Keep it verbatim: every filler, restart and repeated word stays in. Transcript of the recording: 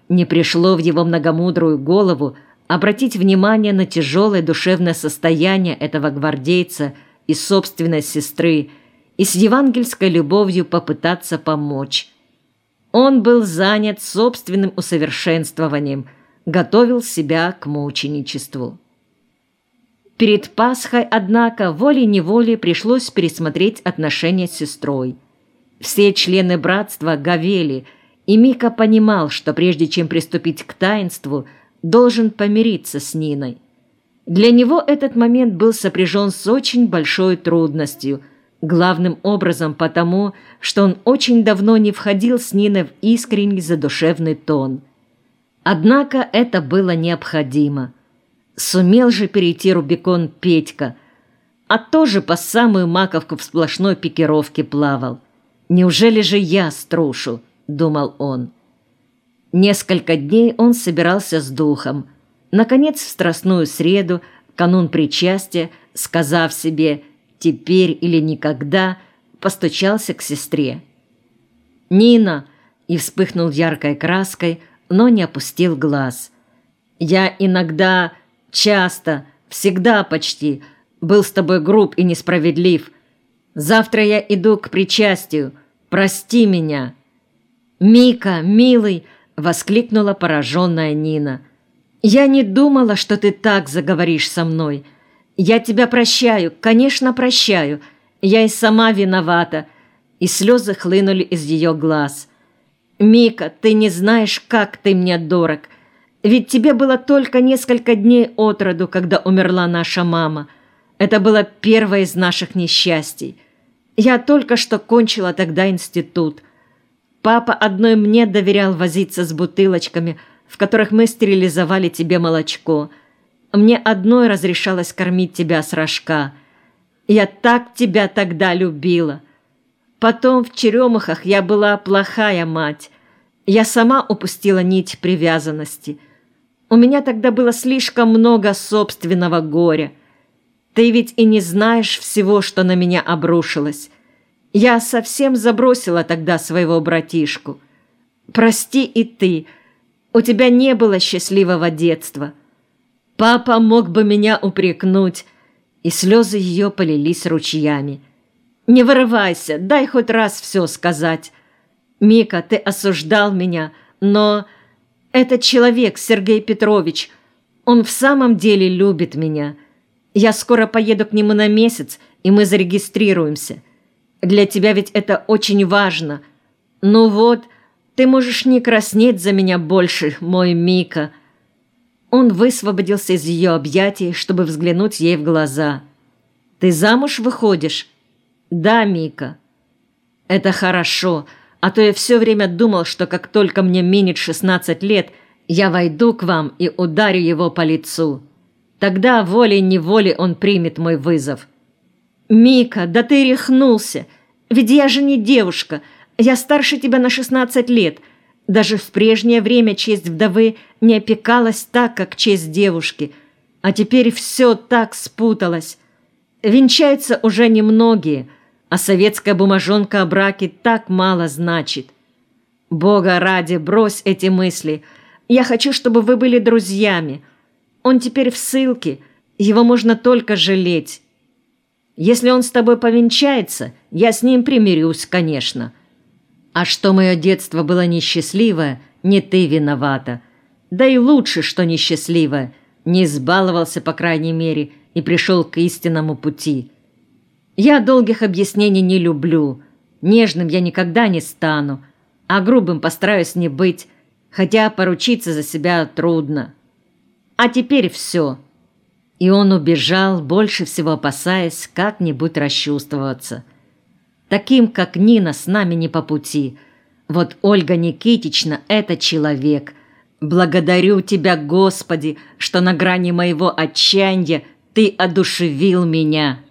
Не пришло в его многомудрую голову обратить внимание на тяжелое душевное состояние этого гвардейца и собственной сестры и с евангельской любовью попытаться помочь. Он был занят собственным усовершенствованием, готовил себя к мученичеству. Перед Пасхой, однако, волей-неволей пришлось пересмотреть отношения с сестрой. Все члены братства говели, и Мика понимал, что прежде чем приступить к таинству, должен помириться с Ниной. Для него этот момент был сопряжен с очень большой трудностью, главным образом потому, что он очень давно не входил с Ниной в искренний задушевный тон. Однако это было необходимо. Сумел же перейти Рубикон Петька, а тоже по самую маковку в сплошной пикировке плавал. «Неужели же я струшу?» — думал он. Несколько дней он собирался с духом. Наконец, в Страстную среду, канун причастия, сказав себе «теперь или никогда», постучался к сестре. «Нина!» — и вспыхнул яркой краской, но не опустил глаз. «Я иногда, часто, всегда почти был с тобой груб и несправедлив. Завтра я иду к причастию. Прости меня!» «Мика, милый!» — воскликнула пораженная Нина. «Я не думала, что ты так заговоришь со мной. Я тебя прощаю, конечно, прощаю. Я и сама виновата». И слезы хлынули из ее глаз. «Мика, ты не знаешь, как ты мне дорог. Ведь тебе было только несколько дней от роду, когда умерла наша мама. Это было первое из наших несчастий. Я только что кончила тогда институт. Папа одной мне доверял возиться с бутылочками, в которых мы стерилизовали тебе молочко. Мне одной разрешалось кормить тебя с рожка. Я так тебя тогда любила. Потом в Черемухах я была плохая мать. Я сама упустила нить привязанности. У меня тогда было слишком много собственного горя. Ты ведь и не знаешь всего, что на меня обрушилось. Я совсем забросила тогда своего братишку. Прости и ты. У тебя не было счастливого детства. Папа мог бы меня упрекнуть». И слезы ее полились ручьями. «Не вырывайся, дай хоть раз все сказать. Мика, ты осуждал меня, но этот человек, Сергей Петрович, он в самом деле любит меня. Я скоро поеду к нему на месяц, и мы зарегистрируемся. Для тебя ведь это очень важно. Ну вот, ты можешь не краснеть за меня больше, мой Мика». Он высвободился из ее объятий, чтобы взглянуть ей в глаза. «Ты замуж выходишь?» «Да, Мика». «Это хорошо, а то я все время думал, что как только мне минет шестнадцать лет, я войду к вам и ударю его по лицу. Тогда волей-неволей он примет мой вызов». «Мика, да ты рехнулся! Ведь я же не девушка, я старше тебя на шестнадцать лет. Даже в прежнее время честь вдовы не опекалась так, как честь девушки. А теперь все так спуталось. Венчаются уже немногие, а советская бумажонка о браке так мало значит. Бога ради, брось эти мысли. Я хочу, чтобы вы были друзьями. Он теперь в ссылке, его можно только жалеть. Если он с тобой повенчается, я с ним примирюсь, конечно. А что мое детство было несчастливое, не ты виновата. Да и лучше, что несчастливое. Не избаловался, по крайней мере, и пришел к истинному пути. Я долгих объяснений не люблю. Нежным я никогда не стану, а грубым постараюсь не быть, хотя поручиться за себя трудно. А теперь все». И он убежал, больше всего опасаясь как-нибудь расчувствоваться. Таким, как Нина, с нами не по пути. Вот Ольга Никитична – это человек. Благодарю тебя, Господи, что на грани моего отчаяния ты одушевил меня».